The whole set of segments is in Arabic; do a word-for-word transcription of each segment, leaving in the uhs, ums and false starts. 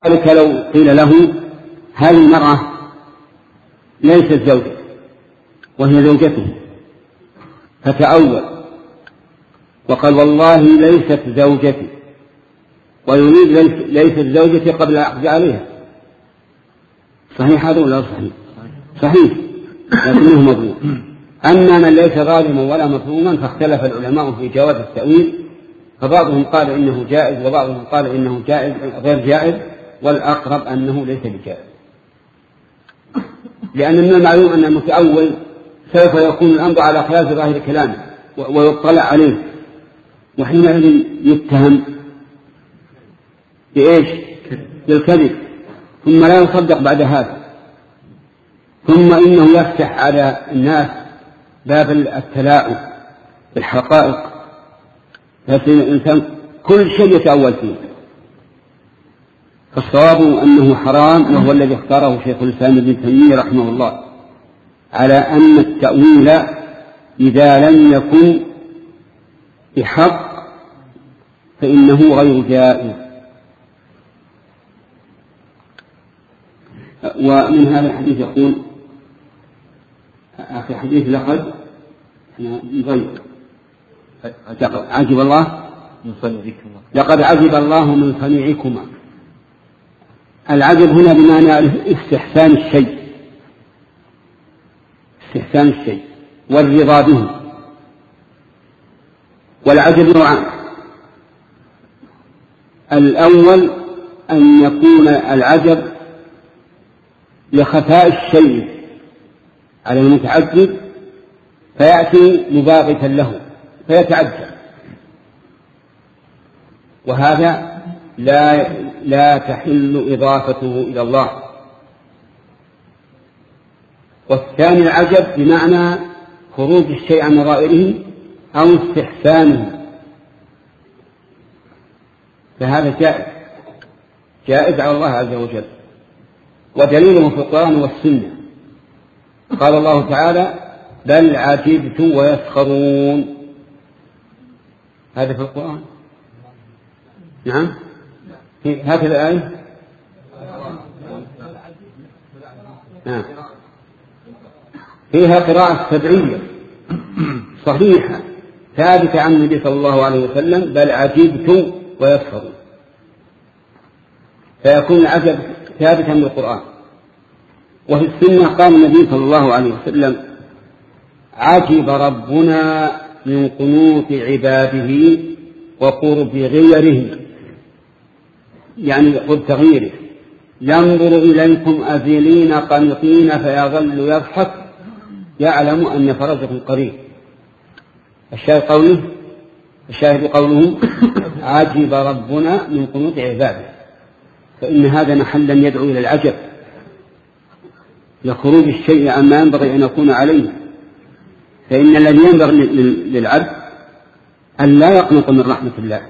ذلك لو قيل له هل المرأة ليست زوجة وهي زوجته فتأول وقال والله ليست زوجتي ويريد ليست زوجتي قبل العقد عليها، صحيح هذا ولا صحيح؟ صحيح لكنه مظلوم. أما من ليس ظالما ولا مظلوما فاختلف العلماء في جواز التأويل، فبعضهم قال إنه جائز وبعضهم قال إنه جائز غير جائز، والأقرب أنه ليس بجائز، لأن من المعلوم أن المتأول سوف يكون الأمر على خلاف ظاهر كلامه ويطلع عليه، وحينئذ يتهم بإيش؟ بالكذب، ثم لا يصدق بعد هذا، ثم إنه يفتح على الناس باب التلاعب بالحقائق، فيصير الإنسان كل شيء يتأول فيه. فالصواب أنه حرام، وهو الذي اختاره شيخ الإسلام ابن تيمية رحمه الله، على أن التأويل إذا لم يكن بحق فإنه غير جائز. ومن هذا الحديث يقول في حديث لقد عجب الله من صنيعكما، لقد عجب الله من صنيعكما. العجب هنا بمعنى استحسان الشيء، استحسان الشيء والرضا به. والعجب نوعان: الأول أن يكون العجب لخفاء الشيء على المتعجب فيأتي مباغتا له فيتعجب، وهذا لا, لا تحل إضافته إلى الله. والثاني العجب بمعنى خروج الشيء عن نظائره أو استحسانه، فهذا جائز جائز على الله عز وجل، ودليله في القرآن والسنة. قال الله تعالى: بل عجبت ويسخرون. هذا في القرآن، نعم، في هذه الآية نعم. فيها قراءة سبعية صحيحة ثابتة عن النبي صلى الله عليه وسلم: بل عجبت ويسخرون، فيكون العجب ثابتا من القرآن. وفي السنة قال النبي صلى الله عليه وسلم: عجب ربنا من قنوط عباده وقرب غيره، يعني قرب تغييره، ينظر إليكم أذلين قنطين فيظل يضحك يعلم أن فرجكم قريب. الشاهد قوله الشاهد قوله عجب ربنا من قنوط عباده، فإن هذا محلا يدعو إلى العجب لخروج الشيء عما ينبغي أن يكون عليه. فإن الذي ينبغي للعبد أن لا يقنط من رحمة الله،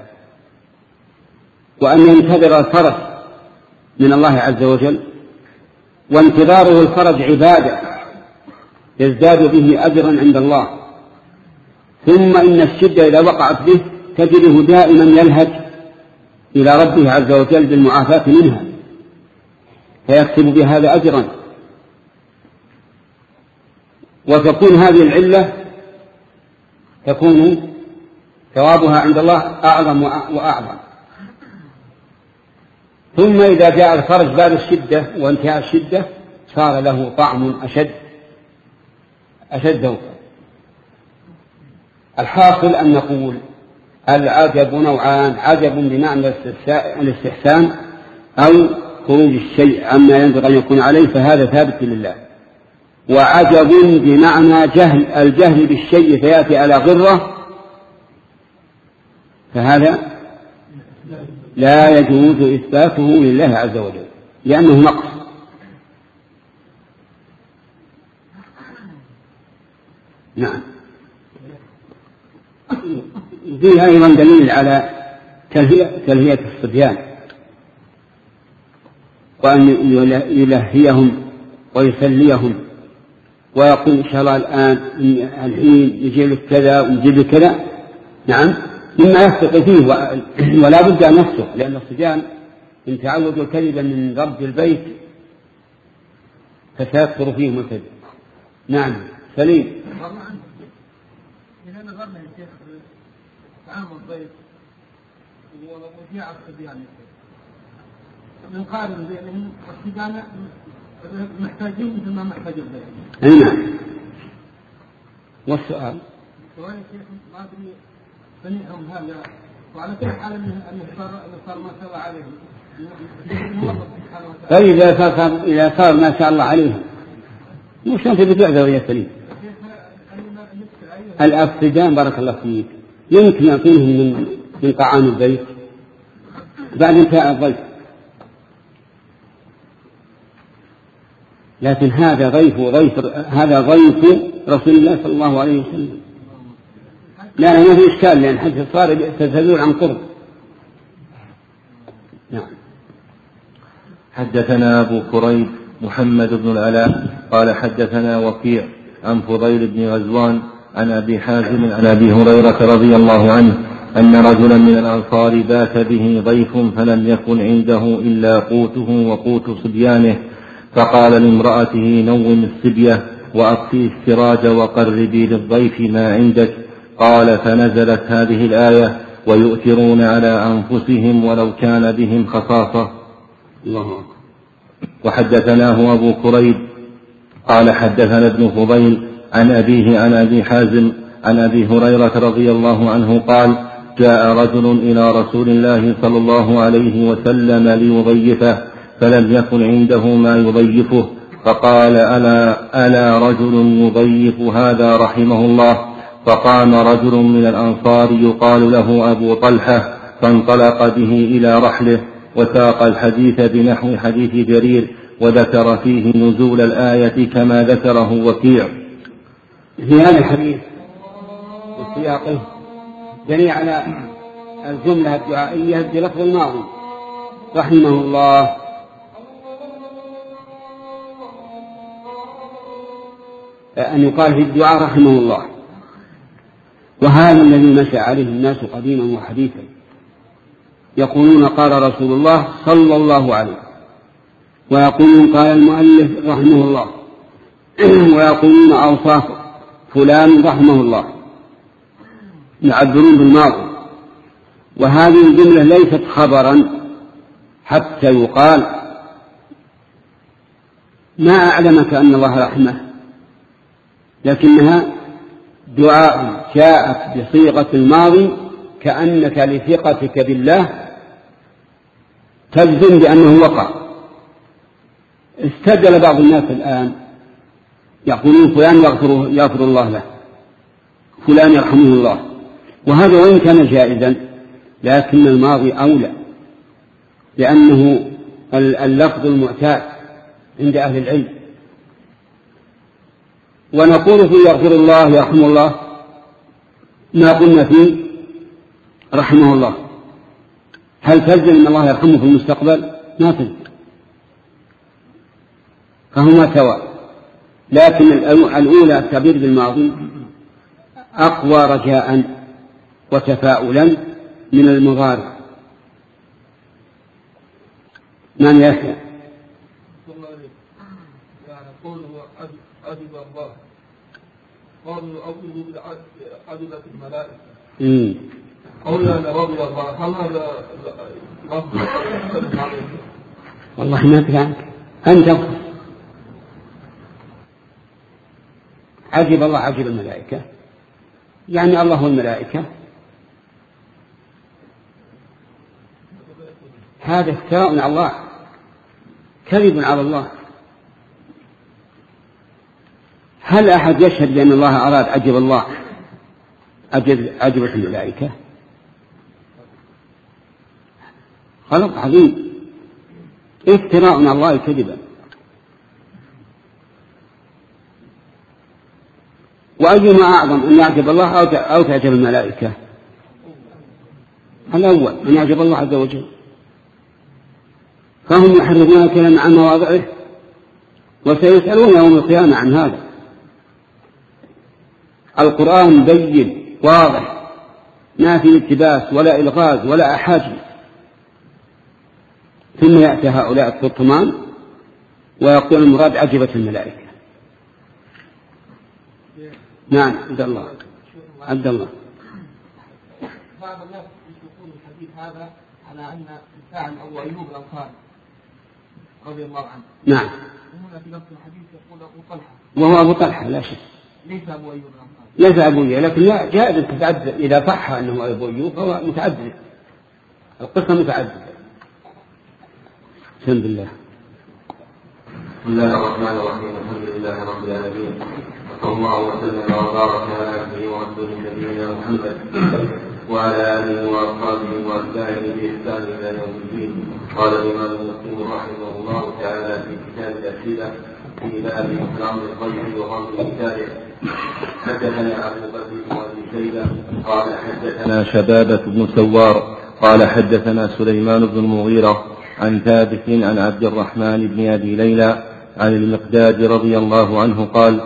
وأن ينتظر الفرج من الله عز وجل، وانتظاره الفرج عبادة يزداد به أجرا عند الله. ثم إن الشدة إذا وقعت به تجده دائما يلهج إلى ربه عز وجل بالمعافاة منها، فيكتب بهذا أجرا. وتكون هذه العلة تكون ثوابها عند الله أعظم وأعظم. ثم إذا جاء الفرج بعد الشدة وانتهاء الشدة صار له طعم أشد أشد ذوقا. الحاصل أن نقول العجب نوعان: عجب بمعنى الاستحسان أو خروج الشيء عما ينبغي أن يكون عليه، فهذا ثابت لله. وعجب بمعنى جهل الجهل بالشيء فيأتي على غرة، فهذا لا يجوز إثباته لله عز وجل لأنه نقص. نعم. فيها أيضا دليل على تلهية الصبيان، وأن يلهيهم ويسليهم ويقول إن شاء الله الآن الحين يجيب لك كذا ويجيب لك كذا. نعم، مما يثق فيه ولا بد أن يصدق، لأن الصبيان إن تعودوا كذبا من رب البيت فسيكثر فيهم الكذب. نعم سليم. إذا نظرنا يا شيخ تعامل الضيف وجاء الصبيان نقارن بينهم والصبيان محتاجين مثل ما محتاج الضيف. نعم. والسؤال سؤال يا شيخ ما أدري بنيهم هذا وعلى كل حال أنه صار صار ما شاء الله عليهم. فإذا صار إذا صار ما شاء الله عليهم مش أنت بتعذر يا سليم. الأفسدان بارك الله فيك يمكن يعطيهم من من طعام البيت بعد انتهاء الضيف، لكن هذا ضيف ضيف هذا ضيف رسول الله صلى الله عليه وسلم. لا لا ما في إشكال لأن حديث صار تزول عن قرب. نعم. حدثنا أبو كريب محمد بن العلاء قال حدثنا وكيع عن فضيل بن غزوان عن أبي حازم عن أبي هريرة رضي الله عنه أن رجلا من الأنصار بات به ضيف فلم يكن عنده إلا قوته وقوت صبيانه، فقال لامرأته نوم الصبية وأطفئي السراج وقربي للضيف ما عندك. قال فنزلت هذه الآية ويؤثرون على أنفسهم ولو كان بهم خصاصة. الله. وحدثناه أبو كريب قال حدثنا ابن فضيل عن أبيه عن أبي حازم عن أبي هريرة رضي الله عنه قال جاء رجل إلى رسول الله صلى الله عليه وسلم ليضيفه فلم يكن عنده ما يضيفه، فقال ألا, ألا رجل يضيف هذا رحمه الله. فقام رجل من الأنصار يقال له أبو طلحة فانطلق به إلى رحله وساق الحديث بنحو حديث جرير وذكر فيه نزول الآية كما ذكره وكيع. في هذا الحديث وسياقه دليل على الجملة الدعائية بلفظ الماضي رحمه الله. أن يقال في الدعاء رحمه الله، وهذا الذي مشى عليه الناس قديما وحديثا، يقولون قال رسول الله صلى الله عليه، ويقولون قال المؤلف رحمه الله، ويقولون أوصاف فلان رحمه الله، يعبرون بالماضي. وهذه الجملة ليست خبرا حتى يقال ما أعلمك أن الله رحمه، لكنها دعاء جاءت بصيغة الماضي كأنك لثقتك بالله تجزم بأنه وقع. استجل بعض الناس الآن يقولون فلان يغفر, يغفر الله له، فلان يرحمه الله، وهذا وإن كان جائزا لكن الماضي أولى، لأنه اللفظ المعتاد عند أهل العلم. ونقول فيه يغفر الله يرحمه الله ما قلنا فيه رحمه الله. هل تلزم أن الله يرحمه في المستقبل؟ ما تلزم، فهما سواء. لكن الأولى التعبير بالماضي أقوى رجاء وتفاؤلا من المضارع. من يحيى؟ عجب الله قالوا أعوذ بعجبة الملائكة قولا رضي الله. هل هذا لفظ؟ والله ما أدري عنك أنت. عجب الله عجب الملائكة يعني الله والملائكة، هذا افتراء على الله، كذب على الله. هل أحد يشهد بأن الله أراد عجب الله عجبت الملائكة؟ خلق عظيم، افتراء على الله كذبا. وأيما أعظم أن يعجب الله أو تعجب الملائكة؟ الأول أن يعجب الله عز وجل، فهم يحرفون الكلام عن مواضعه وسيسألون يوم القيامة عن هذا. القرآن بين واضح ما في التباس ولا إلغاز ولا أحاجز، ثم يأتي هؤلاء الطرطمان ويقول المراد عجبت الملائكة. نعم عبد الله عبد الله بعض الناس يشوفون الحديث هذا على أن الفاعل أبو أيوب الأنصاري رضي الله عنه. نعم. وهنا في نفس الحديث يقول أبو طلحة. وهو أبو طلحة لا شك. ليس أبو أيوب الأنصاري. ليس أبو أيوب، لكن لا جائز تتعدد إذا صح أنه أبو أيوب فهو متعدد. القصة متعددة. بسم الله. بسم الله الرحمن الرحيم. الحمد لله رب العالمين. صلى الله وسلم وبارك على عبده ورسوله نبينا محمد وعلى آله وأصحابه وأتباعه بإحسان إلى يوم الدين. قال الإمام مسلم رحمه الله تعالى في كتاب الأسئلة في باب إكرام الضيف وغمز الكاره. حدثنا أبو بكر بن أبي شيبة قال حدثنا شبابة بن سوار قال حدثنا سليمان بن المغيرة عن ثابت عن عبد الرحمن بن أبي ليلى عن المقداد رضي الله عنه قال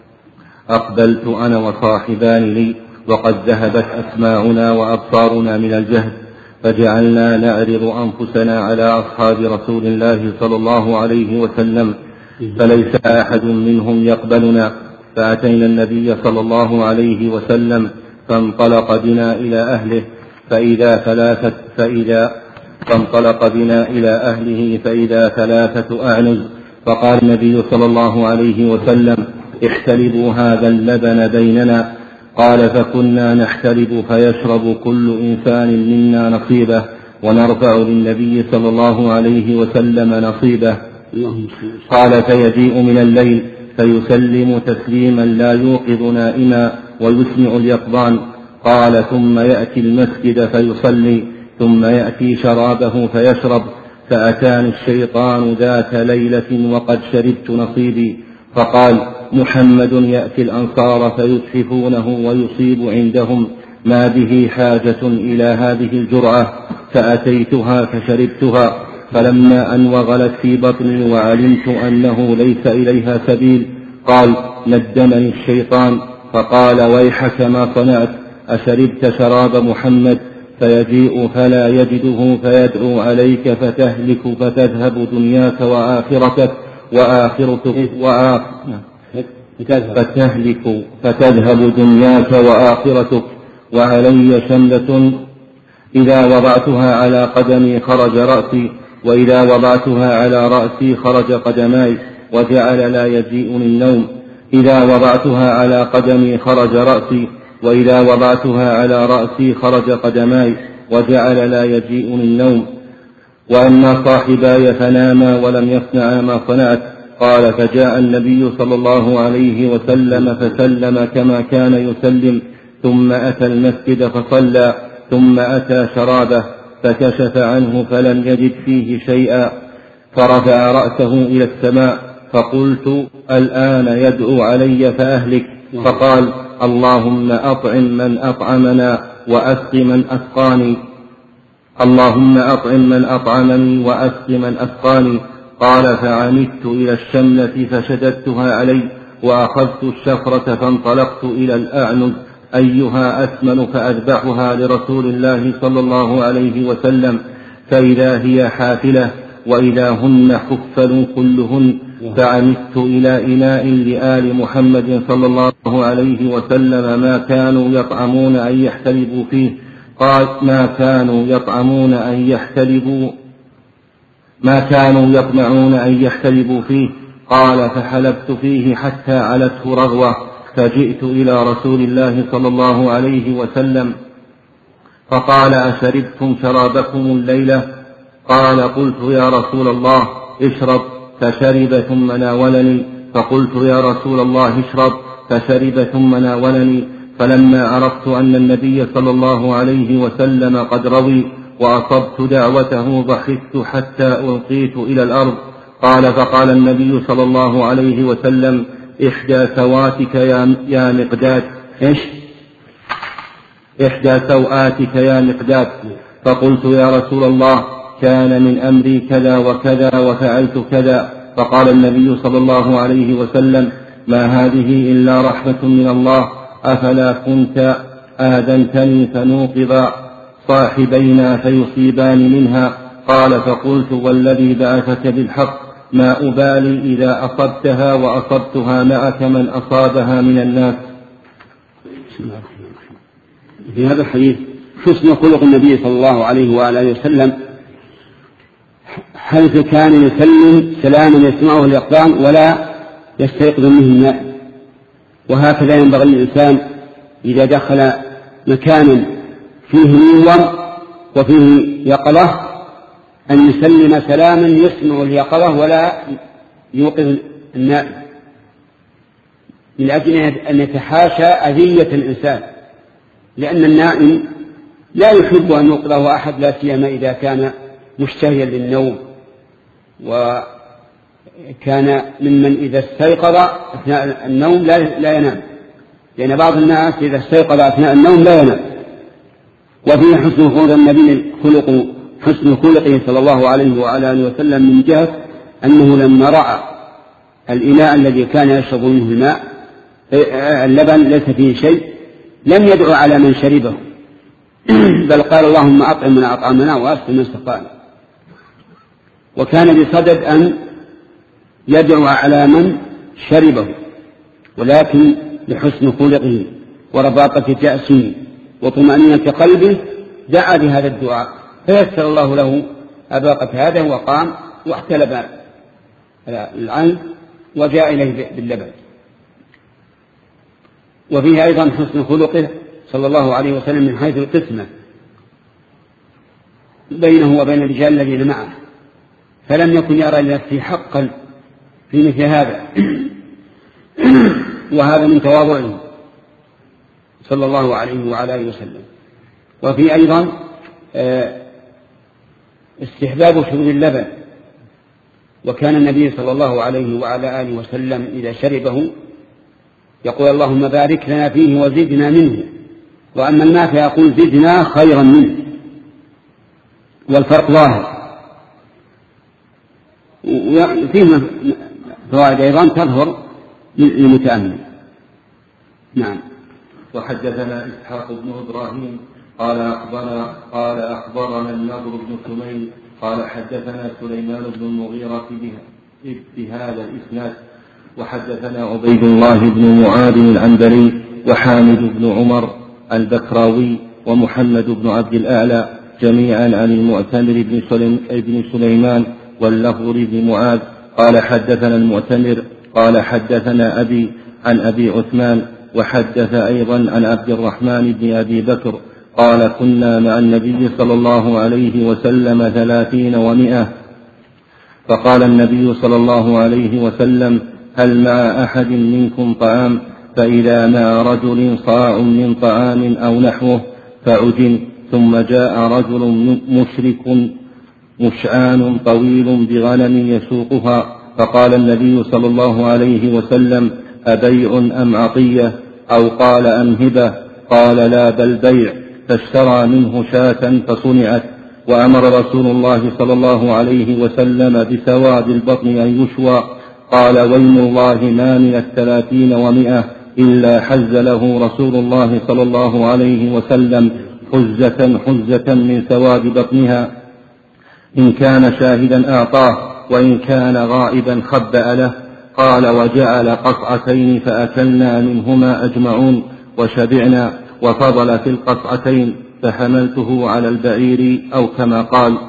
أقبلت أنا وصاحبان لي وقد ذهبت أسماعنا وأبصارنا من الجهد فجعلنا نعرض أنفسنا على أصحاب رسول الله صلى الله عليه وسلم فليس أحد منهم يقبلنا فأتينا النبي صلى الله عليه وسلم فانطلق بنا إلى أهله فإذا ثلاثة فإذا فانطلق بنا إلى أهله فإذا ثلاثة أعنز فقال النبي صلى الله عليه وسلم احتلبوا هذا اللبن بيننا. قال فكنا نحتلب فيشرب كل إنسان منا نصيبه ونرفع للنبي صلى الله عليه وسلم نصيبه. قال فيجيء من الليل فيسلم تسليما لا يوقظ نائما ويسمع اليقظان. قال ثم يأتي المسجد فيصلي ثم يأتي شرابه فيشرب. فأتاني الشيطان ذات ليلة وقد شربت نصيبي فقال محمد يأتي الأنصار فيتحفونه ويصيب عندهم ما به حاجة إلى هذه الجرعة فأتيتها فشربتها فلما أن وغلت في بطني وعلمت أنه ليس إليها سبيل قال ندمني الشيطان فقال ويحك ما صنعت أشربت شراب محمد فيجيء فلا يجده فيدعو عليك فتهلك فتذهب دنياك وآخرتك وآخرتك فتهلك فتذهب دنياك وآخرتك وعلي شملة إذا وضعتها على قدمي خرج رأسي وإذا وضعتها على رأسي خرج قدماي وجعل لا يجيئني النوم. إذا وضعتها على قدمي خرج رأسي وإذا وضعتها على رأسي خرج قدماي وجعل لا يجيئني النوم. وأما صاحباي فناما ولم يصنعا ما صنعت. قال فجاء النبي صلى الله عليه وسلم فسلم كما كان يسلم ثم أتى المسجد فصلى ثم أتى شرابه فكشف عنه فلم يجد فيه شيئا فرفع رأسه إلى السماء فقلت الآن يدعو علي فأهلك. فقال اللهم أطعم من أطعمنا وأسق من أسقاني اللهم أطعم من أطعمني وأسق من أسقاني. قال فعمدت إلى الشملة فشددتها علي وأخذت الشفرة فانطلقت إلى الأعنز أيها أثمن فأذبحها لرسول الله صلى الله عليه وسلم فإذا هي حافلة وإذا هن حفل كلهن. فعمدت إلى إناء لآل محمد صلى الله عليه وسلم ما كانوا يطعمون أن يحتلبوا فيه. قال ما كانوا يطعمون أن يحتلبوا ما كانوا يطمعون أن يحتلبوا فيه. قال فحلبت فيه حتى علته رغوة فجئت إلى رسول الله صلى الله عليه وسلم فقال أشربتم شرابكم الليلة؟ قال قلت يا رسول الله اشرب فشرب ثم ناولني فقلت يا رسول الله اشرب فشرب ثم ناولني. فلما عرفت أن النبي صلى الله عليه وسلم قد روي وأصبت دعوته ضحكت حتى ألقيت إلى الأرض. قال فقال النبي صلى الله عليه وسلم إحدى سواتك يا مقداد إيش إحدى سوآتك يا مقداد. فقلت يا رسول الله كان من أمري كذا وكذا وفعلت كذا. فقال النبي صلى الله عليه وسلم ما هذه إلا رحمة من الله أفلا كنت آذنتني فنوقظ صاحبينا فيصيبان منها. قال فقلت والذي بعثك بالحق ما أبالي إذا أصبتها وأصبتها معك من أصابها من الناس. بسم الله الرحمن الرحيم. في هذا الحديث حسن خلق النبي صلى الله عليه وآله وسلم، حيث كان يسلم سلاما يسمعه الإقدام ولا يستيقظ منه النائم. وهكذا ينبغي الإنسان إذا دخل مكانا فيه نور وفيه يقظة أن يسلم سلاما يسمع اليقظة ولا يوقظ النائم، من أجل أن يتحاشى أذية الإنسان، لأن النائم لا يحب أن يوقظه أحد، لا سيما إذا كان مشتهيا للنوم وكان ممن إذا استيقظ أثناء النوم لا ينام، لأن بعض الناس إذا استيقظ أثناء النوم لا ينام. وفيه حسن خلق النبي خلق حسن خلقه صلى الله عليه وعلى آله وسلم من جهة أنه لما رأى الإناء الذي كان يشرب منه الماء اللبن ليس فيه شيء لم يدعو على من شربه، بل قال اللهم أطعم من أطعمنا وأسق من سقانا. وكان بصدد أن يدعو على من شربه، ولكن لحسن خلقه ورباطة جأسه وطمأنينة قلبه دعا بهذا الدعاء، فيسر الله له أباقة هذا وقام واحتلب العين وجاء إليه باللبن. وفيه أيضا حسن خلقه صلى الله عليه وسلم من حيث القسمة بينه وبين الرجال الذين معه، فلم يكن يرى لنفسه حقا في مثل هذا، وهذا من تواضعه صلى الله عليه وعلى آله وسلم. وفي أيضا استحباب شرب اللبن، وكان النبي صلى الله عليه وعلى آله وسلم إذا شربه يقول اللهم بارك لنا فيه وزدنا منه، وأما الماء فيقول زدنا خيرا منه، والفرق ظاهر. وفيه فوائد أيضا تظهر للمتأمل. نعم. وحدثنا إسحاق بن إبراهيم قال أخبرنا قال أخبرنا النضر بن سمين قال حدثنا سليمان بن المغيرة بهذا الإسناد. وحدثنا عبيد الله بن معاذ العنبري وحامد بن عمر البكراوي ومحمد بن عبد الأعلى جميعا عن المعتمر بن, سليم بن سليمان واللفظ بن معاذ قال حدثنا المعتمر قال حدثنا أبي عن أبي عثمان وحدث أيضا عن عبد الرحمن بن أبي بكر قال كنا مع النبي صلى الله عليه وسلم ثلاثين ومئة، فقال النبي صلى الله عليه وسلم هل مع أحد منكم طعام؟ فإذا مع رجل صاع من طعام أو نحوه فعجن، ثم جاء رجل مشرك مشعان طويل بغنم يسوقها، فقال النبي صلى الله عليه وسلم أبيع أم عطية؟ أو قال أم هبة؟ قال لا بل بيع، فاشترى منه شاة فصنعت. وأمر رسول الله صلى الله عليه وسلم بسواد البطن أن يشوى، قال ويم الله ما من الثلاثين ومئة إلا حز له رسول الله صلى الله عليه وسلم حزة حزة من سواد بطنها، إن كان شاهدا أعطاه وإن كان غائبا خبأ له. قال وجعل قطعتين فأكلنا منهما أجمعون وشبعنا، وفضل في القطعتين فحملته على البعير أو كما قال.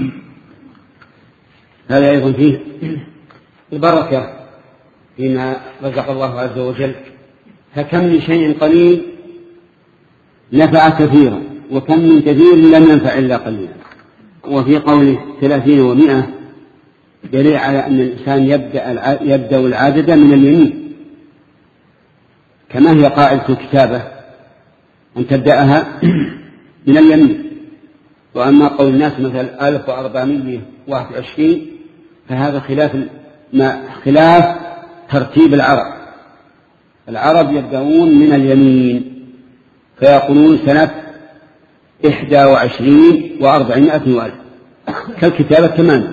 هذا أيضا فيه البركة فيما رزق الله عز وجل، فكم من شيء قليل نفع كثيرا، وكم من كثير لم ينفع إلا قليلا. وفي قوله ثلاثين ومئة دليل على أن الإنسان يبدأ, يبدأ العادة من اليمين، كما هي قاعدة الكتابة أن تبدأها من اليمين. وأما قول الناس مثلا ألف وأربعمائة وواحد وعشرين فهذا خلاف ما خلاف ترتيب العرب. العرب يبدأون من اليمين فيقولون سنة إحدى وعشرين وأربعمائة وألف كالكتابة تماما.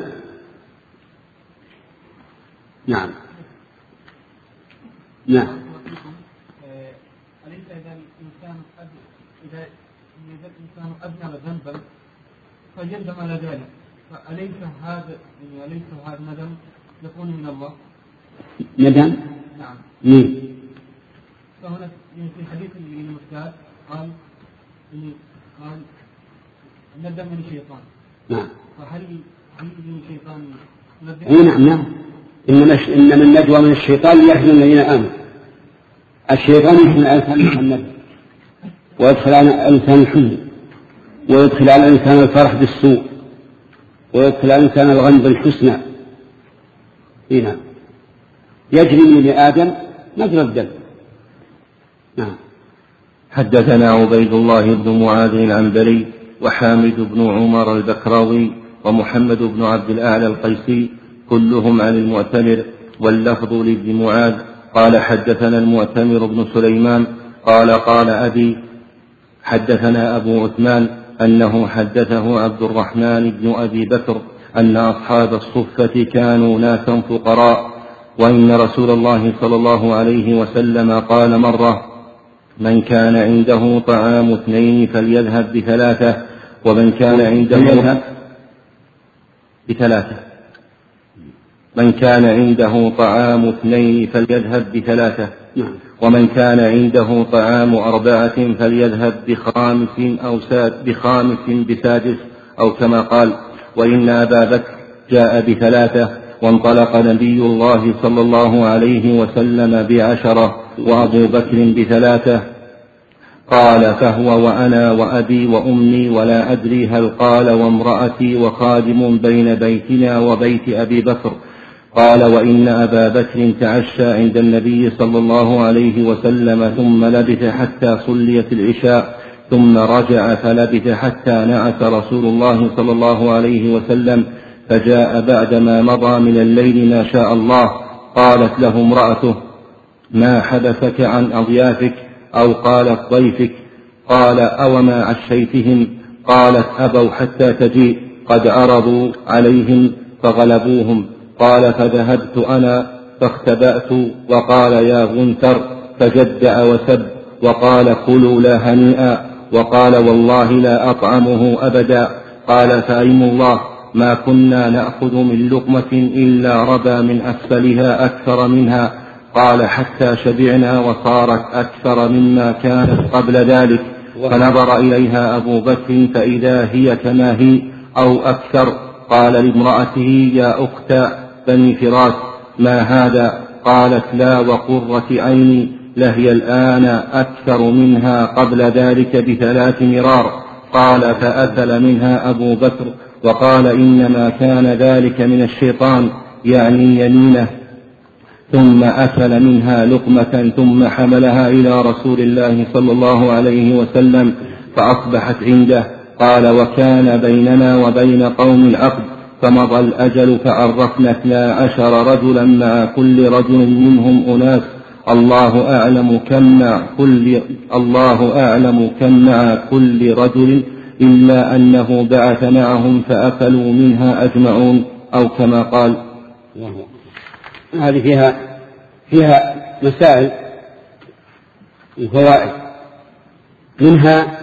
نعم. نعم. أليس إذا الإنسان إذا الإنسان أذنب ذنبا فيندم على ذلك فأليس هذا أليس هذا الندم يكون من الله؟ ندم؟ نعم. مين؟ فهنا في حديث المفتاح قال قال الندم من الشيطان. نعم. فهل هل من الشيطان ندم؟ اي نعم نعم. إنما إنما النجوى من الشيطان ليحزن الذين آمنوا. الشيطان يحزن الإنسان الندم، ويدخل على الإنسان الحزن، ويدخل على الإنسان الفرح بالسوء، ويدخل على الإنسان الغم بالحسنى. هنا يجري من ابن آدم مجرى الدم. نعم. حدثنا عبيد الله بن معاذ العنبري وحامد بن عمر البكراوي ومحمد بن عبد الأعلى القيسي كلهم عن المعتمر، واللفظ لابن معاذ قال حدثنا المعتمر بن سليمان قال قال أبي حدثنا أبو عثمان أنه حدثه عبد الرحمن بن أبي بكر أن أصحاب الصفة كانوا ناسا فقراء، وإن رسول الله صلى الله عليه وسلم قال مرة: من كان عنده طعام اثنين فليذهب بثلاثة، ومن كان عنده بثلاثة من كان عنده طعام اثنين فليذهب بثلاثة، ومن كان عنده طعام أربعة فليذهب بخامس أو بخامس بسادس، أو كما قال: وإن أبا بكر جاء بثلاثة، وانطلق نبي الله صلى الله عليه وسلم بعشرة، وأبو بكر بثلاثة. قال: فهو وأنا وأبي وأمي، ولا أدري هل قال وامرأتي وخادم بين بيتنا وبيت أبي بكر. قال: وإن أبا بكر تعشى عند النبي صلى الله عليه وسلم ثم لبث حتى صليت العشاء، ثم رجع فلبث حتى نعس رسول الله صلى الله عليه وسلم، فجاء بعدما مضى من الليل ما شاء الله. قالت له امرأته: ما حدثك عن أضيافك؟ أو قالت ضيفك؟ قال: أوما عشيتهم؟ قالت: أبوا حتى تجيء، قد عرضوا عليهم فغلبوهم. قال: فذهبت أنا فاختبأت، وقال: يا غنثر، فجدع وسب، وقال: كلوا لا هنيئا، وقال: والله لا أطعمه أبدا. قال: فأيم الله ما كنا نأخذ من لقمة إلا ربى من أسفلها أكثر منها. قال: حتى شبعنا وصارت أكثر مما كانت قبل ذلك. فنظر إليها أبو بكر فإذا هي كما هي أو أكثر. قال لامرأته: يا أخت بني فراس، ما هذا؟ قالت: لا وقرة عيني، لهي الآن أكثر منها قبل ذلك بثلاث مرار. قال: فأكل منها أبو بكر وقال: إنما كان ذلك من الشيطان، يعني يمينه. ثم أكل منها لقمة ثم حملها إلى رسول الله صلى الله عليه وسلم فأصبحت عنده. قال: وكان بيننا وبين قوم العقد، فمضى الأجل فعرفنا اثنا عشر رجلا مع كل رجل منهم أناس، الله أعلم كم مع كل الله أعلم كم مع كل رجل، إلا أنه بعث معهم فأكلوا منها أجمعون، أو كما قال. هذه فيها فيها مسائل وفوائد، منها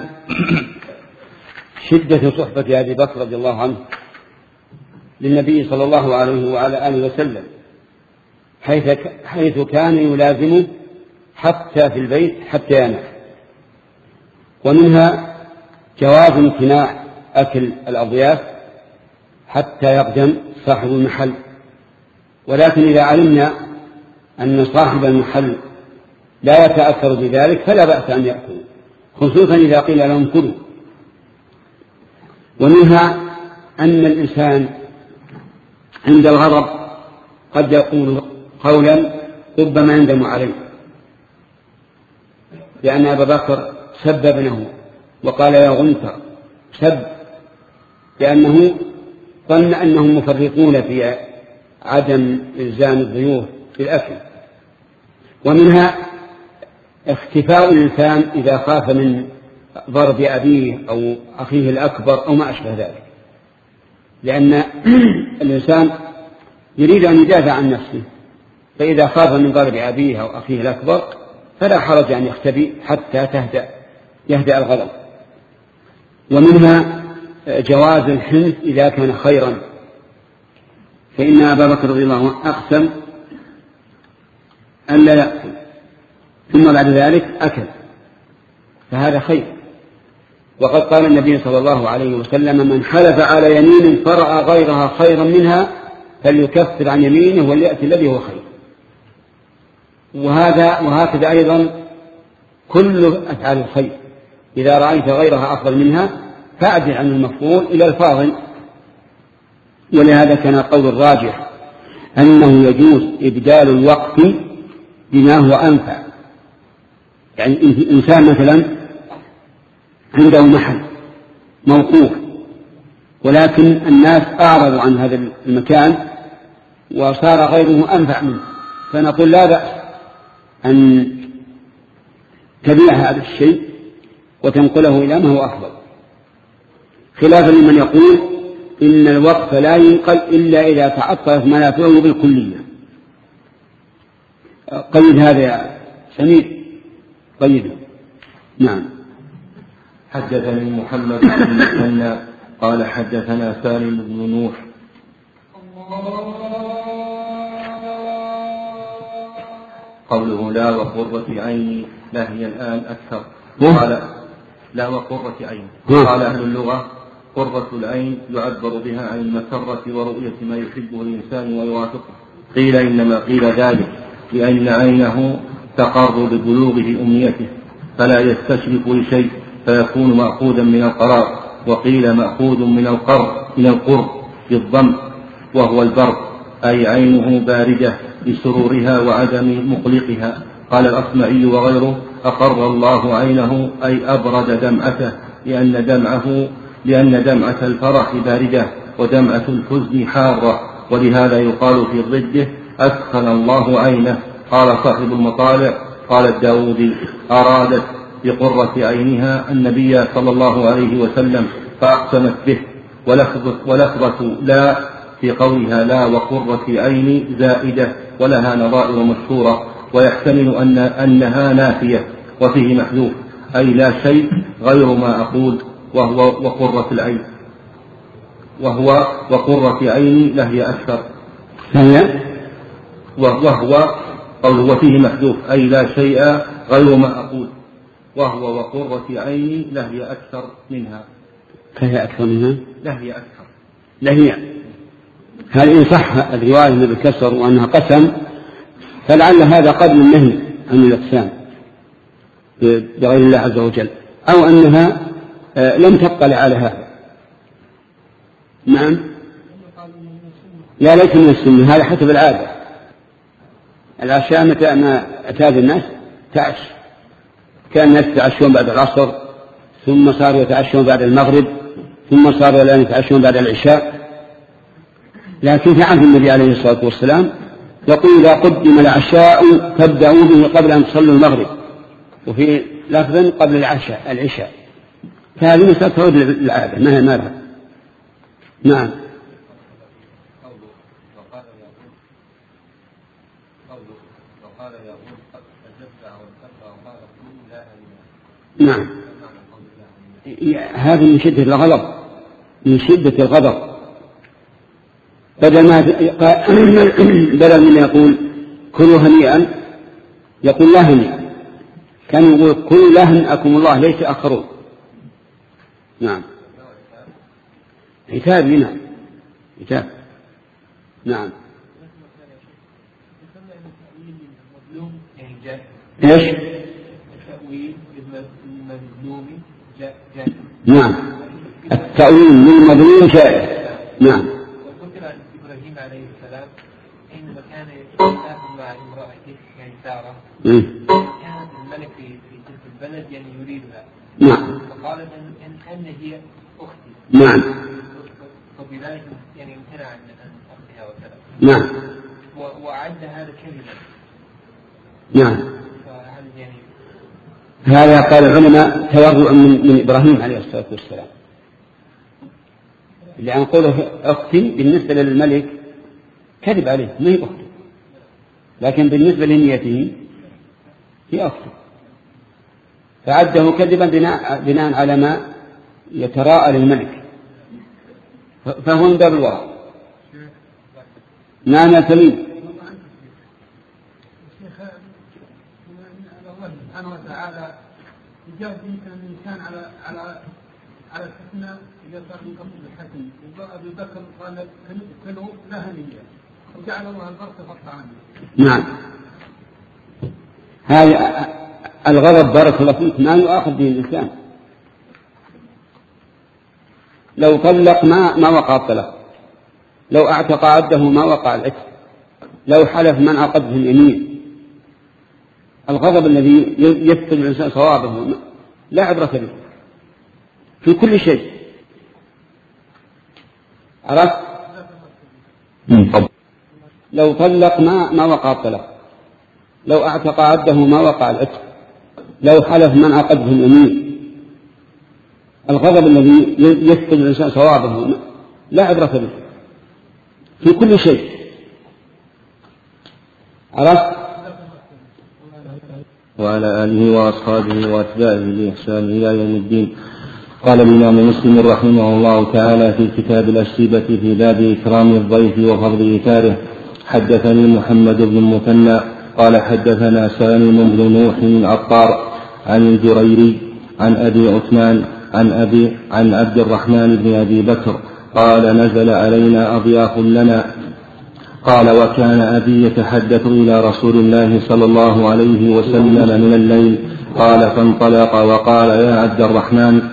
شدة صحبة أبي بكر رضي الله عنه للنبي صلى الله عليه وعلى آله وسلم، حيث حيث كان يلازمه حتى في البيت حتى ينام. ومنها جواز امتناع أكل الأضياف حتى يقدم صاحب المحل، ولكن إذا علمنا أن صاحب المحل لا يتأثر بذلك فلا بأس أن يأكل، خصوصا إذا قيل لهم كلوا. ومنها أن الإنسان عند الغضب قد يقول قولا ربما يندم عليه، لأن أبا بكر سب ابنه وقال: يا غنثر، سب لأنه ظن أنهم مفرطون في عدم إلزام الضيوف بالأكل. ومنها اختفاء الإنسان إذا خاف من ضرب أبيه أو أخيه الأكبر أو ما أشبه ذلك، لأن الإنسان يريد أن يدافع عن نفسه، فإذا خاف من ضرب أبيه أو أخيه الأكبر فلا حرج أن يختبئ حتى تهدأ يهدأ الغضب. ومنها جواز الحنث إذا كان خيرا، فإن أبا بكر رضي الله عنه أقسم أن لا يأكل ثم بعد ذلك أكل، فهذا خير. وقد قال النبي صلى الله عليه وسلم: من حلف على يمين فرأى غيرها خيرا منها فليكفر عن يمينه وليأتي الذي هو خير. وهذا وهكذا أيضا كل أفعال الخير، إذا رأيت غيرها أفضل منها فأعدل عن المفضول إلى الفاضل. ولهذا كان القول الراجح أنه يجوز إبدال الوقف بما هو أنفع. يعني إنسان مثلا عنده محل موقوف، ولكن الناس أعرضوا عن هذا المكان وصار غيره أنفع منه، فنقول لا بأس أن تبيع هذا الشيء وتنقله إلى ما هو أفضل، خلافا لمن يقول إن الوقف لا ينقل إلا إذا تعطلت منافعه بالكلية. قيد هذا يا سمير، قيده. نعم. حدثني محمد بن المثنى قال حدثنا سالم بن نوح قوله لا وقرة عيني لا هي الآن أكثر. قال لا وقرة عين. قال أهل اللغة قرة العين يعبر بها عن المسرة ورؤية ما يحبه الإنسان ويوافقه. قيل إنما قيل ذلك لأن عينه تقر ببلوغه أمنيته فلا يستشرف لشيء فيكون مأخوذا من القرار. وقيل مأخوذ من القر من القر بالضم وهو البرد، أي عينه باردة بسرورها وعدم مقلقها. قال الأصمعي وغيره أقر الله عينه أي أبرد دمعته، لأن دمعه لأن دمعة الفرح باردة ودمعة الحزن حارة، ولهذا يقال في ضده أسخن الله عينه. قال صاحب المطالع قال الداودي أرادت بقرة عينها النبي صلى الله عليه وسلم فأقسمت به. ولفظة, ولفظة لا في قولها لا وقرة عيني زائدة ولها نظائر مشهورة، ويحتمل أن أنها نافية وفيه محذوف أي لا شيء غير ما أقول وهو وقرة العين وهو وقرة عيني لهي أكثر. وهو قوله وفيه محذوف أي لا شيء غير ما أقول وهو وقرة عيني لهي أكثر منها. فهي أكثر منها لهي أكثر لهي. هل إن صح الرواية بالكسر وأنها قسم فلعل هذا قبل النهي عن الأقسام بغير الله عز وجل، أو أنها لم تطلع على هذا. نعم. لا ليس من السنة، هذا حسب العادة. العشاء متى ما أتاد الناس تعش، كان الناس يتعشون بعد العصر ثم صاروا يتعشون بعد المغرب ثم صاروا الآن يتعشون بعد العشاء. لكن في عهد النبي عليه الصلاة والسلام يقول إذا قدم العشاء فابدأوا به قبل أن تصلوا المغرب، وفي لفظ قبل العشاء العشاء. فهذه مسألة تعود للعادة ما هي مالها. نعم. نعم. هذا من شدة الغضب، من شدة الغضب. بدل ما بدل من يقول كلوا هنيئا يقول لا هنيئا، كان يقول كلوا لا هنئكم الله ليس آخرون. نعم. عتاب لنا عتاب. نعم. ايش؟ التأويل للمظلوم جائز. نعم. التأويل للمظلوم جائز. نعم. وذكر عن إبراهيم عليه السلام حينما كان يتكلم مع امرأته يعني سارة، كان الملك في تلك البلد يعني يريدها. نعم. فقال إن أن هي أختي. نعم. فبذلك يعني امتنع عن أختها وكذا. نعم. وعد هذا كذبا. نعم. هذا قال العلماء تورع من, من إبراهيم عليه الصلاة والسلام، لأن قوله أختي بالنسبة للملك كذب عليه ما هي أختي، لكن بالنسبة لنيته هي أختي، فعده كذبا بناء, بناء على ما يتراءى للملك. فهو من باب الورع. نعم يا سليم. الله سبحانه وتعالى يجاب الإنسان على على على الحسنى إذا صار من قبل الحسن. أبي بكر قال كلوا لا هنية وجعل الله البركة في الطعام. نعم. هذا الغضب بارك الله فيك ما يؤاخذ به الإنسان. لو طلق ما ما وقع الطلاق، لو اعتق عبده ما وقع العتق، لو حلف من عقده اليمين. الغضب الذي يفقد الإنسان صوابه لا عبرة به في كل شيء. عرفت؟ لو طلق ما ما وقع الطلاق، لو اعتق عبده ما وقع العتق، لو حلف من عقده اليمين. الغضب الذي يفقد الإنسان صوابه لا عبرة به في كل شيء. عرفت؟ وعلى آله وأصحابه وأتباعه بإحسان إلى يوم الدين. قال الإمام مسلم رحمه الله تعالى في كتاب الأشربة في باب إكرام الضيف وفضل إيثاره: حدثني محمد بن المثنى قال حدثنا سالم بن نوح العطار عن الجريري عن أبي عثمان عن أبي عن عبد الرحمن بن أبي بكر قال: نزل علينا أضياف لنا. قال: وكان أبي يتحدث إلى رسول الله صلى الله عليه وسلم من الليل. قال: فانطلق وقال: يا عبد الرحمن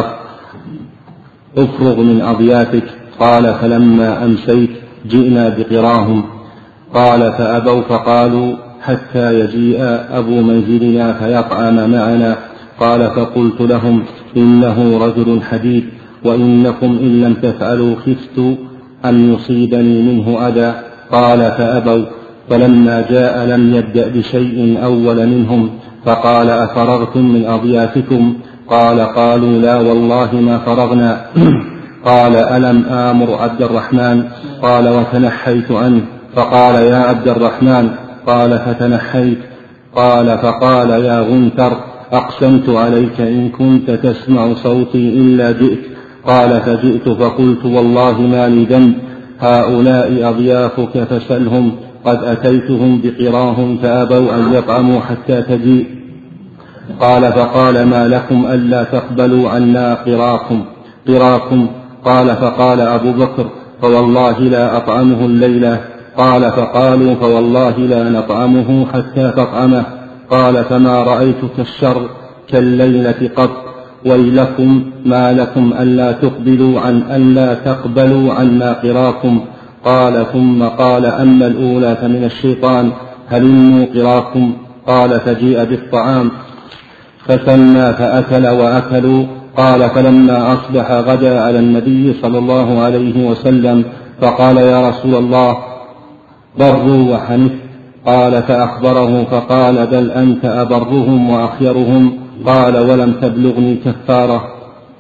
افرغ من أضيافك. قال: فلما أمسيت جئنا بقراهم. قال: فأبوا فقالوا: حتى يجيء أبو منزلنا فيطعم معنا. قال: فقلت لهم: إنه رجل حديث، وإنكم إن لم تفعلوا خفت أن يصيبني منه أذى. قال: فأبوا. فلما جاء لم يبدأ بشيء أول منهم، فقال: أفرغتم من أضيافكم؟ قال: قالوا: لا والله ما فرغنا. قال: ألم آمر عبد الرحمن؟ قال: وتنحيت عنه. فقال: يا عبد الرحمن. قال: فتنحيت. قال: فقال: يا غنثر، أقسمت عليك إن كنت تسمع صوتي إلا جئت. قال: فجئت فقلت: والله ما لي ذنب، هؤلاء أضيافك فسلهم، قد أتيتهم بقراهم فأبوا أن يطعموا حتى تجيء. قال: فقال: ما لكم ألا تقبلوا عنا قراكم قراكم قال: فقال أبو بكر: فوالله لا أطعمه الليلة. قال: فقالوا: فوالله لا نطعمه حتى تطعمه. قال: فما رأيتك الشر كالليلة قط، ويلكم ما لكم ألا تقبلوا عن ألا تقبلوا عنا قراكم. قال: ثم قال: أما الأولى فمن الشيطان، هلموا قراكم. قال: فجيء بالطعام فسمى فأكل وأكلوا. قال: فلما أصبح غدا على النبي صلى الله عليه وسلم، فقال: يا رسول الله، بروا وحنث. قال: فأخبره فقال: بل أنت أبرهم وأخيرهم. قال: ولم تبلغني كفارة.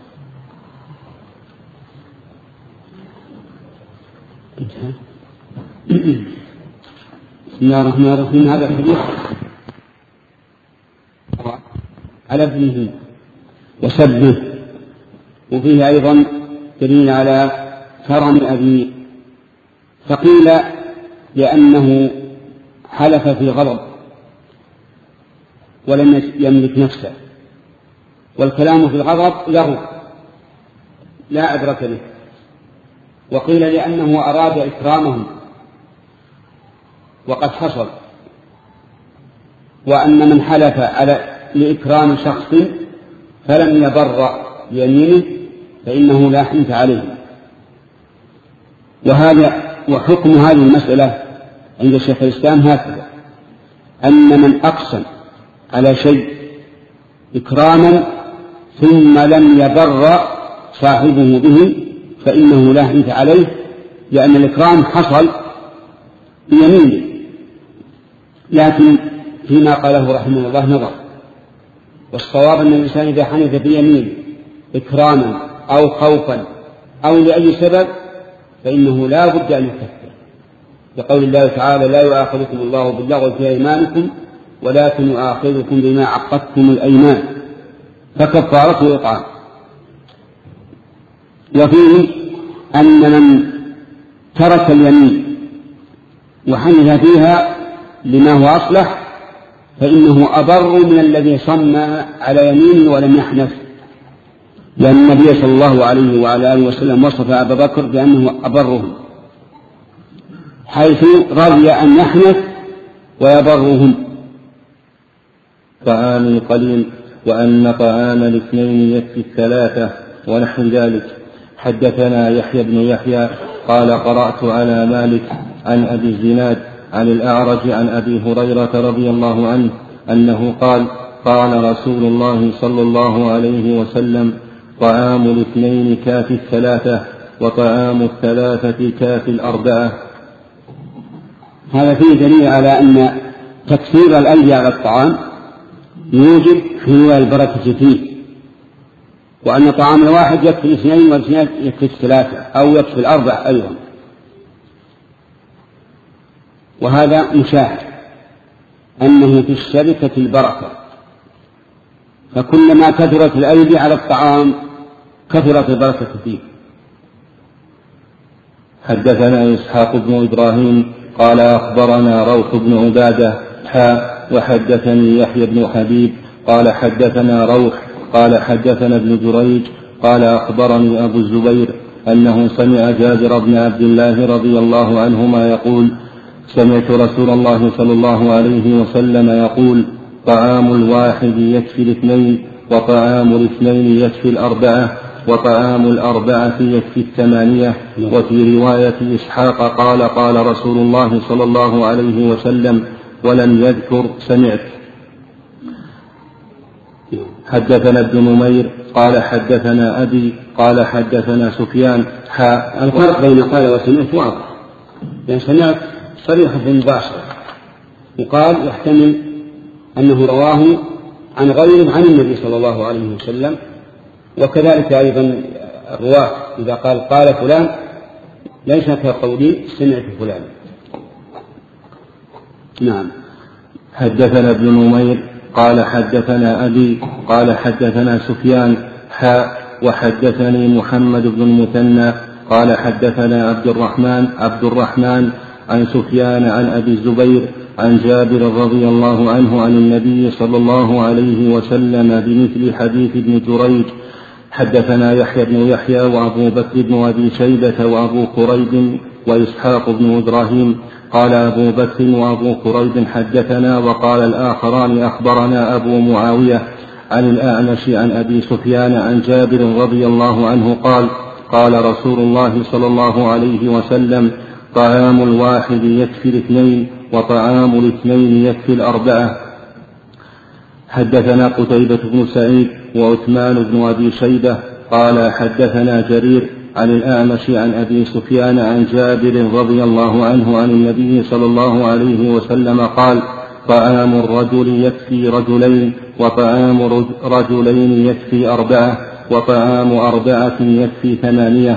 بسم الله الرحمن الرحيم. هذا الحديث على ابنه وسبه، وفيه أيضا دليل على كرم أبيه. فقيل لأنه حلف في غضب ولم يملك نفسه، والكلام في الغضب لغو لا عبرة به. وقيل لأنه أراد إكرامهم وقد حصل، وأن من حلف على لإكرام شخص فلم يبر يمينه فإنه لا حنث عليه. وهذا وحكم هذه المسألة عند شيخ الإسلام هكذا: أن من أقسم على شيء إكراما ثم لم يبر صاحبه به فإنه لا حنث عليه، لأن الإكرام حصل بيمينه. لكن فيما قاله رحمه الله نظر، والصواب أن الإنسان إذا حنث بيمينه إكراما أو خوفا أو لأي سبب فإنه لا بد أن يكفر، لقول الله تعالى: لا يؤاخذكم الله باللغو في أيمانكم ولكن يؤاخذكم بما عقدتم الأيمان، فكفارته إطعام. وفيه أن من ترك اليمين وحنث فيها لما هو أصلح فإنه أبر من الذي صم على يمينه ولم يحنث، لأن النبي صلى الله عليه وعلى آله وسلم وصف أبا بكر بأنه أبرهم، حيث رضي أن يحنث ويبرهم. طعام قليل وأن طعام الاثنين يكفي الثلاثة ونحو ذلك. حدثنا يحيى بن يحيى قال قرأت على مالك عن أبي الزناد عن الأعرج عن أبي هريرة رضي الله عنه أنه قال قال رسول الله صلى الله عليه وسلم طعام الاثنين كافي الثلاثة وطعام الثلاثة كافي الأربعة. هذا فيه دليل على أن تكثير الأيدي على الطعام يوجب حلول البركة فيه، وأن طعام الواحد يكفي الاثنين والاثنين يكفي الثلاثة أو يكفي الأربعة أيضا، وهذا مشاهد أنه في الشركة البركة، فكلما كثرت الأيدي على الطعام كثرت البركة فيه. حدثنا إسحاق بن إبراهيم قال أخبرنا روح بن عبادة حاء وحدثني يحيى بن حبيب قال حدثنا روح قال حدثنا ابن جريج قال أخبرني أبو الزبير أنه سمع جابر بن عبد الله رضي الله عنهما يقول سمعت رسول الله صلى الله عليه وسلم يقول طعام الواحد يكفي الاثنين وطعام الاثنين يكفي الأربعة وطعام الأربعة يكفي الثمانية. وفي رواية إسحاق قال قال رسول الله صلى الله عليه وسلم ولم يذكر سمعت. حدثنا ابن نمير قال حدثنا أبي قال حدثنا سفيان حاء. الفرق بين قال وسمعت واضح، لأن سمعت صريحة مباشرة، وقال يحتمل أنه رواه عن غيره عن النبي صلى الله عليه وسلم، وكذلك أيضا الرواة إذا قال قال فلان ليس كقولي سمعت فلان. نعم. حدثنا ابن نمير قال حدثنا أبي قال حدثنا سفيان حاء وحدثني محمد بن المثنى قال حدثنا عبد الرحمن عبد الرحمن عن سفيان عن أبي الزبير عن جابر رضي الله عنه عن النبي صلى الله عليه وسلم بمثل حديث ابن جريج. حدثنا يحيى بن يحيى وأبو بكر بن أبي شيبة وأبو كريب وإسحاق بن إبراهيم قال أبو بكر وأبو كريب حدثنا وقال الآخران أخبرنا أبو معاوية عن الأعمش عن أبي سفيان عن جابر رضي الله عنه قال قال رسول الله صلى الله عليه وسلم طعام الواحد يكفي الاثنين وطعام الاثنين يكفي الأربعة. حدثنا قتيبة بن سعيد وعثمان بن أبي شيبة قال حدثنا جرير عن الأعمش عن أبي سفيان عن جابر رضي الله عنه عن النبي صلى الله عليه وسلم قال طعام الرجل يكفي رجلين وطعام رجلين يكفي أربعة وطعام أربعة يكفي ثمانية.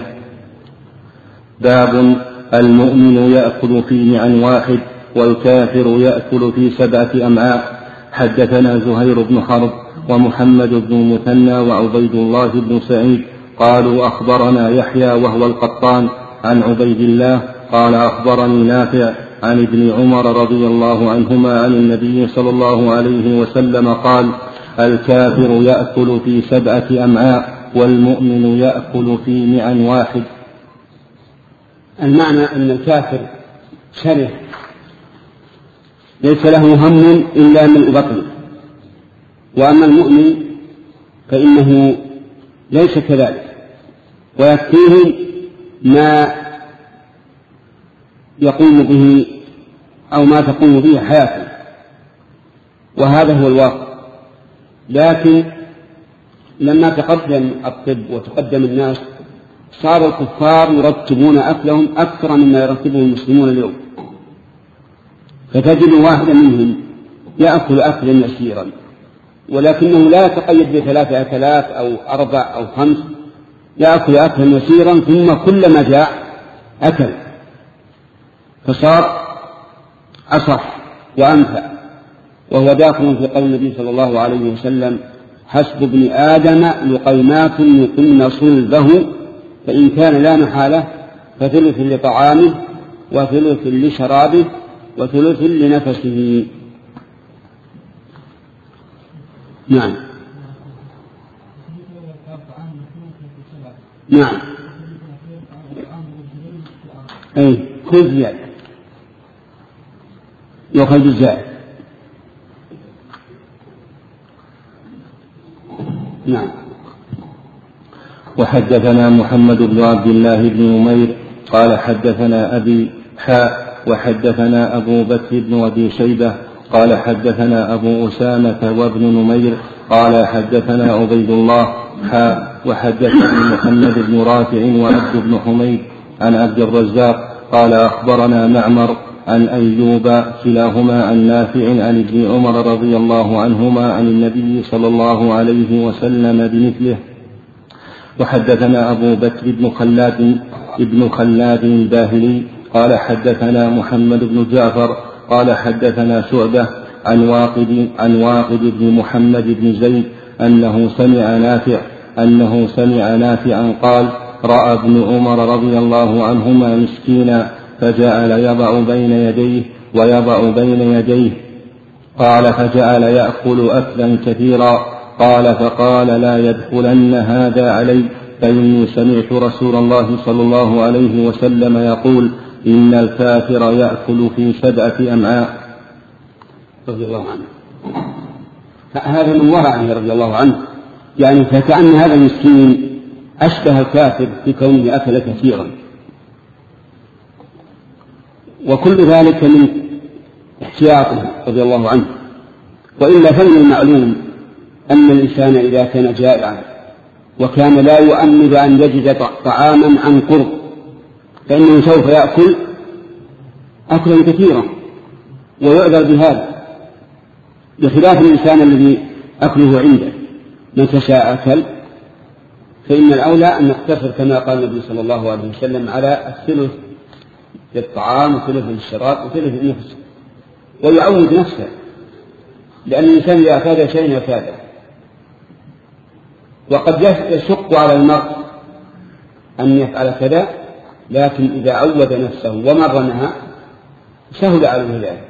باب المؤمن يأكل في معا واحد والكافر يأكل في سبعة أمعاء. حدثنا زهير بن حرب ومحمد بن المثنى وعبيد الله بن سعيد قالوا أخبرنا يحيى وهو القطان عن عبيد الله قال أخبرني نافع عن ابن عمر رضي الله عنهما عن النبي صلى الله عليه وسلم قال الكافر يأكل في سبعة أمعاء والمؤمن يأكل في معا واحد. المعنى أن الكافر شره ليس له هم إلا من بطنه، وأما المؤمن فإنه ليس كذلك، ويكفيه ما يقوم به أو ما تقوم به حياته، وهذا هو الواقع. لكن لما تقدم الطب وتقدم الناس صار الكفار يرتبون أكلهم أكثر مما يرتبه المسلمون اليوم، فتجد واحدا منهم يأكل أكلا يسيرا ولكنه لا يتقيد بثلاثة أكلات أو أربع أو خمس، يأكل أكلا يسيرا ثم كلما جاء أكل، فصار أصح وأنفع. وهو داخل في قول النبي صلى الله عليه وسلم حسب ابن آدم لقيمات يقمن صلبه فإن كان لا محالة فثلث لطعامه وثلث لشرابه وثلث لنفسه. نعم نعم أي خذ زيادة وخذ الزائد. نعم. وحدثنا محمد بن عبد الله بن نمير قال حدثنا أبي حاء وحدثنا أبو بكر بن أبي شيبة قال حدثنا أبو أسامة وابن نمير قال حدثنا عبيد الله حاء وحدثني محمد بن رافع وعبد بن حميد عن عبد الرزاق قال أخبرنا معمر عن أيوب كلاهما عن نافع عن ابن عمر رضي الله عنهما عن النبي صلى الله عليه وسلم بمثله. وحدثنا أبو بكر بن خلاد ابن خلاد الباهلي قال حدثنا محمد بن جعفر قال حدثنا شعبة عن واقد عن واقد بن محمد بن زيد أنه سمع نافع أنه سمع نافعا قال رأى ابن عمر رضي الله عنهما مسكينا فجعل يضع بين يديه ويضع بين يديه قال فجعل يأكل أكلا كثيرا قال فقال لا يدخلن هذا علي فإني سمعت رسول الله صلى الله عليه وسلم يقول إن الكافر يأكل في سبعة أمعاء رضي الله عنه. هذا من ورعه رضي الله عنه، يعني فكأن هذا المسكين أشبه الكافر بكونه أكل كثيرا، وكل ذلك من احتياطه رضي الله عنه. وإلا فمن المعلوم أن الإنسان إذا كان جائعا وكان لا يؤمل أن يجد طعاما عن قرب فإنه سوف يأكل أكلا كثيرا ويعذر بهذا، بخلاف الإنسان الذي أكله عنده من تشاء أكل. فإن الأولى أن نقتصر كما قال النبي صلى الله عليه وسلم على الثلث للطعام وثلث للشراب وثلث للنفس، ويعود نفسه، لأن الإنسان إذا أفاد شيئا أفاده. وقد يشق على المرء أن يفعل كذا، لكن إذا عود نفسه ومرنها سهل عليه ذلك.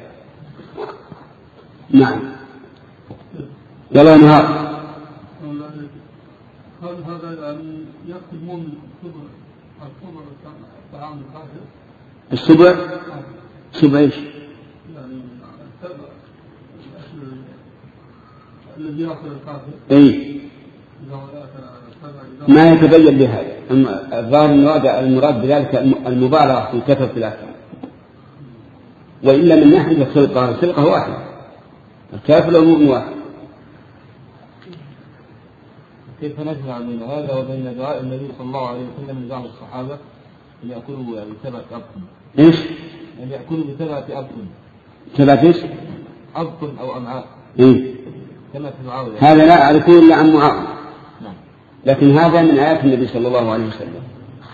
نعم. ولا نهار. هل هذا يعني يقدمون الصبر الصبر الطعام الكافر؟ السبع سبع ايش؟ يعني السبع الذي يأكل الكافر. اي ما يتبين بهذا. الظاهر المراد بذلك المبالغة في كثرة الأكل، وإلا من ناحية الخلقة الخلقة واحدة، الكافر والمؤمن واحد. كيف نجمع بين هذا وبين دعاء النبي صلى الله عليه وسلم من زعم الصحابة أن يأكلوا بسبعة أبطن؟ إيش؟ أن يأكلوا بسبعة أبطن. سبعة إيش؟ أبطن أو أمعاء. إيه؟ كما في معاوية. هذا لا أعرفه إلا عن معاوية. نعم. لكن هذا من آيات النبي صلى الله عليه وسلم،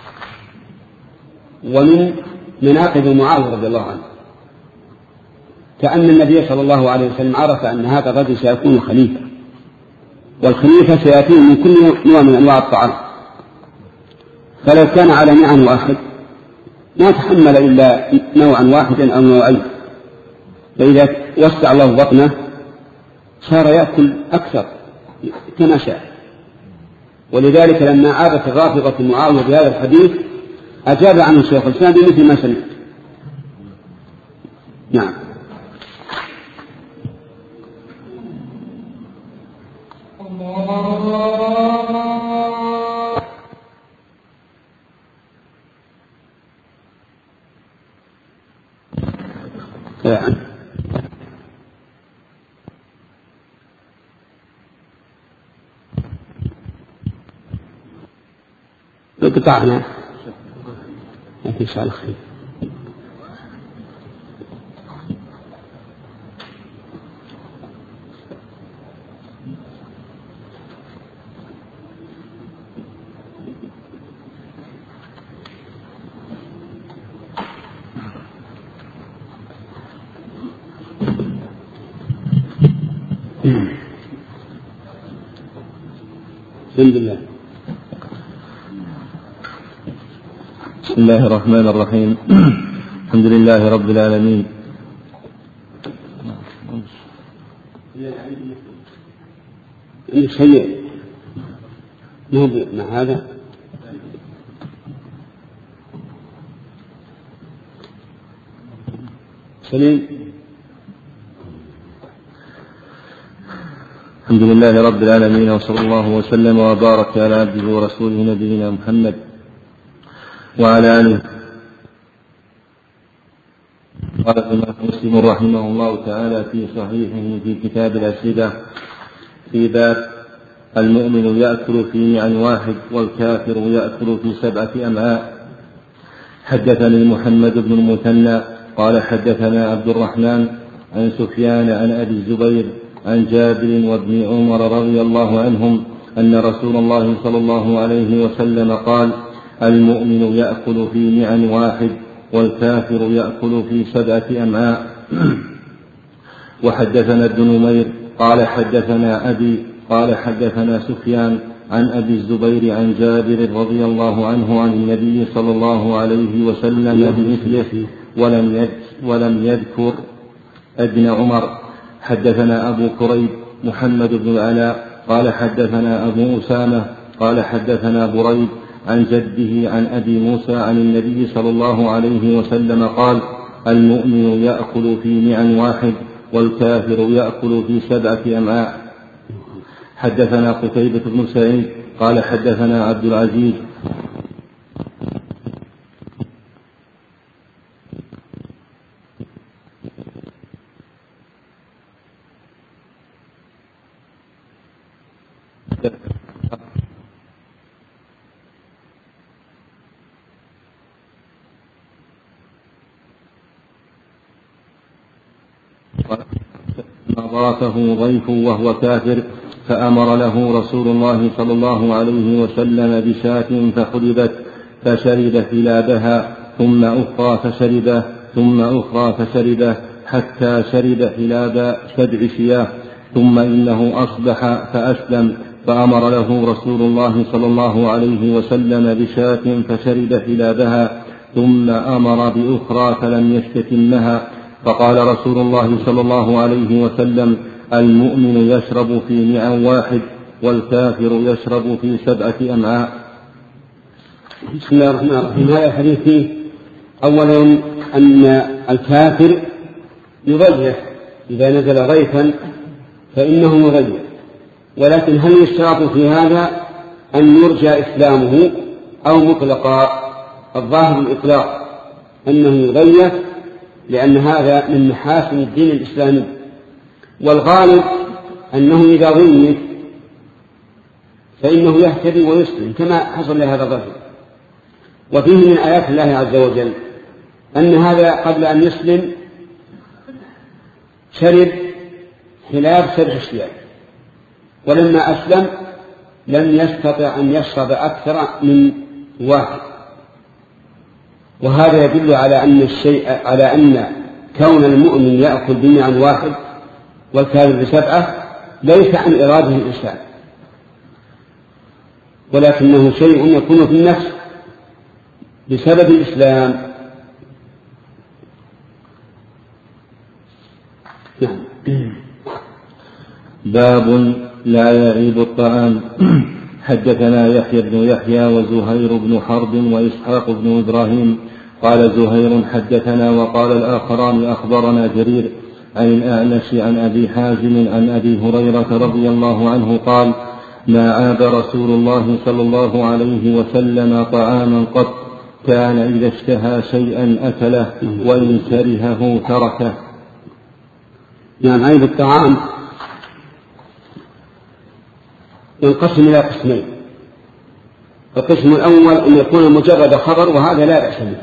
ومن مناقب معاوية رضي الله عنه، كأن النبي صلى الله عليه وسلم عرف أن هذا الرجل سيكون خليفة، والخليفة سيأتيه من كل نوع من أنواع الطعام، فلو كان على نوع واحد ما تحمل إلا نوعا واحدا أو نوعين، فإذا وسع الله بطنه صار يأكل أكثر كما شاء. ولذلك لما عادت الرافضة معاوية بهذا الحديث أجاب عنه شيخ الإسلام بمثل ما سمعت. نعم. يعني. قطعنا لكن إن شاء الله خير. الحمد لله. بسم الله الرحمن الرحيم. الحمد لله رب العالمين. شيء مو مع هذا سليم. الحمد لله رب العالمين، وصلى الله وسلم وبارك على عبده ورسوله نبينا محمد وعلى آله. قال الإمام مسلم رحمه الله تعالى في صحيحه في كتاب الأسئلة في باب المؤمن يأكل في نعم واحد والكافر يأكل في سبعة أمعاء. حدثني محمد بن المثنى قال حدثنا عبد الرحمن عن سفيان عن أبي الزبير عن جابر وابن عمر رضي الله عنهم أن رسول الله صلى الله عليه وسلم قال: المؤمن يأكل في نعم واحد والكافر يأكل في سبعة أمعاء. وحدثنا ابن نمير قال حدثنا أبي قال حدثنا سفيان عن أبي الزبير عن جابر رضي الله عنه عن النبي صلى الله عليه وسلم بمثله ولم ولم يذكر ابن عمر. حدثنا أبو كريب محمد بن العلاء قال حدثنا أبو أسامة قال حدثنا بريد عن جده عن أبي موسى عن النبي صلى الله عليه وسلم قال: المؤمن يأكل في نعم واحد والكافر يأكل في سبعة أمعاء. حدثنا قتيبة بن سعيد قال حدثنا عبد العزيز ضافه ضيف وهو كافر فأمر له رسول الله صلى الله عليه وسلم بشاة فحلبت فشرب حلابها ثم أخرى فشربه ثم أخرى فشربه حتى شرب حلاب سبع شياه، ثم إنه أصبح فأسلم فأمر له رسول الله صلى الله عليه وسلم بشاة فشرب حلابها ثم أمر بأخرى فلم يشتتمها، فقال رسول الله صلى الله عليه وسلم: المؤمن يشرب في نعم واحد والكافر يشرب في سبعة أمعاء. بسم الله الرحمن الرحيم. هذا الحديث فيه أولا أن الكافر يضيف إذا نزل ضيفا فإنه يضيف، ولكن هل يشترط في هذا أن يرجى إسلامه أو مطلقا؟ الظاهر الإطلاق أنه يضيف، لأن هذا من محاسن الدين الإسلامي، والغالب أنه إذا ضيف فإنه يهتدي ويسلم كما حصل لهذا الرجل. وفيه من آيات الله عز وجل أن هذا قبل أن يسلم شرب حلاب سبع شياه، ولما أسلم لم يستطع أن يشرب أكثر من واحد، وهذا يدل على أن الشيء على أن كون المؤمن يأكل بنعم واحد والكافر بسبعة ليس عن إرادة الإنسان، ولكنه شيء يكون في النفس بسبب الإسلام. باب لا يعيب الطعام. حدثنا يحيى بن يحيى وزهير بن حرب وإسحاق بن إبراهيم قال زهير حدثنا وقال الآخران أخبرنا جرير عن الأعمش عن أبي حازم عن أبي هريرة رضي الله عنه قال: ما عاب رسول الله صلى الله عليه وسلم طعاما قط، كان إذا اشتهى شيئا أكله وإن كرهه تركه. نعم، عيب الطعام ينقسم إلى قسمين. القسم الأول أن يكون مجرد خبر وهذا لا بأس به،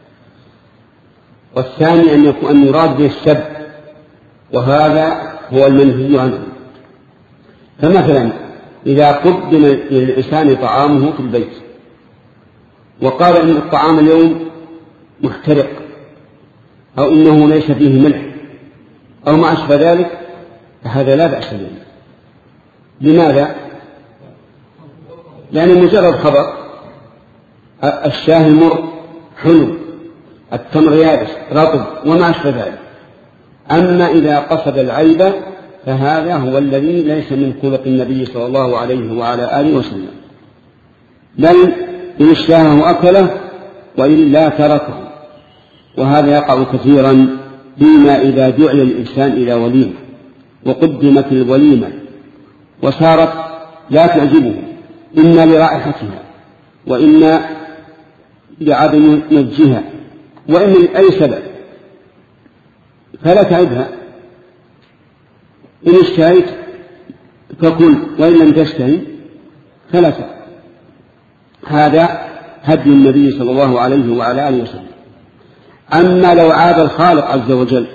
والثاني أن يكون أن يراد به السب وهذا هو المنهي عنه. فمثلا إذا قدم للإنسان طعامه في البيت وقال إن الطعام اليوم محترق أو إنه ليس فيه ملح أو ما أشبه ذلك، فهذا لا بأس به. لماذا؟ لأن مجرد خبر الشاه المر حلو، التمر يابس رطب وما أشبه ذلك. أما إذا قصد العيب فهذا هو الذي ليس من خلق النبي صلى الله عليه وعلى آله وسلم، بل إن اشتهاه أكله وإلا تركه. وهذا يقع كثيرا فيما إذا دعي الإنسان إلى وليمة وقدمت الوليمة وصارت لا تعجبه إما لرائحتها وإما لعدم نضجها وإما لأي سبب، فلا تعبها. إن اشتهيت فكل وإن لم تشتهي فلا تأكل. هذا هدي النبي صلى الله عليه وعلى آله وسلم. أما لو عاب الخالق عز وجل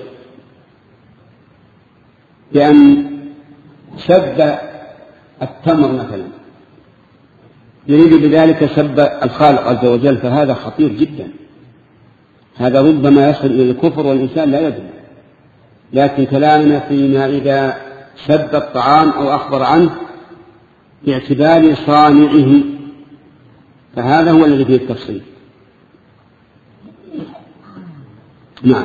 بأن سب التمر مثلا يريد بذلك سب الخالق عز وجل، فهذا خطير جدا، هذا ربما يصل إلى الكفر والإنسان لا يدري. لكن كلامنا فيما إذا سب الطعام أو أخبر عنه باعتبار صانعه، فهذا هو الذي فيه التفصيل. نعم.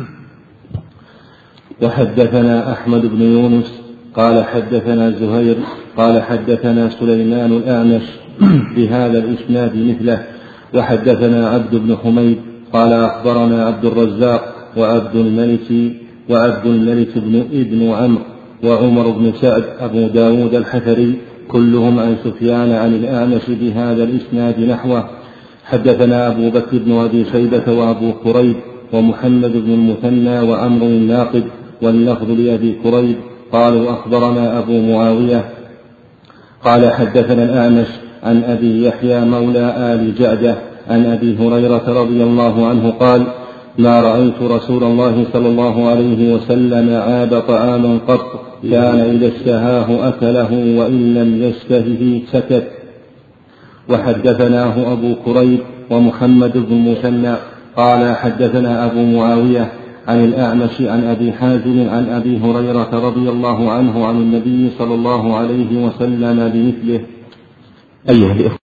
وحدثنا أحمد بن يونس قال حدثنا زهير قال حدثنا سليمان الأعمش بهذا الإسناد مثله. وحدثنا عبد بن حميد قال أخبرنا عبد الرزاق وعبد الملك وعبد الملك بن ابن عمرو وعمر بن سعد أبو داود الحفري كلهم عن سفيان عن الأعمش بهذا الإسناد نحوه. حدثنا أبو بكر بن أبي شيبة وأبو كريب ومحمد بن المثنى وعمرو الناقد واللفظ لأبي كريب قالوا أخبرنا أبو معاوية قال حدثنا الأعمش عن أبي يحيى مولى آل جعدة عن أبي هريرة رضي الله عنه قال ما رأيت رسول الله صلى الله عليه وسلم عاب طعاما قط كان إذا اشتهاه أكله وإن لم يشتهه سكت. وحدثناه أبو كريب ومحمد بن المثنى قال حدثنا أبو معاوية عن الأعمش عن أبي حازم عن أبي هريرة رضي الله عنه عن النبي صلى الله عليه وسلم بمثله. أيها الإخوة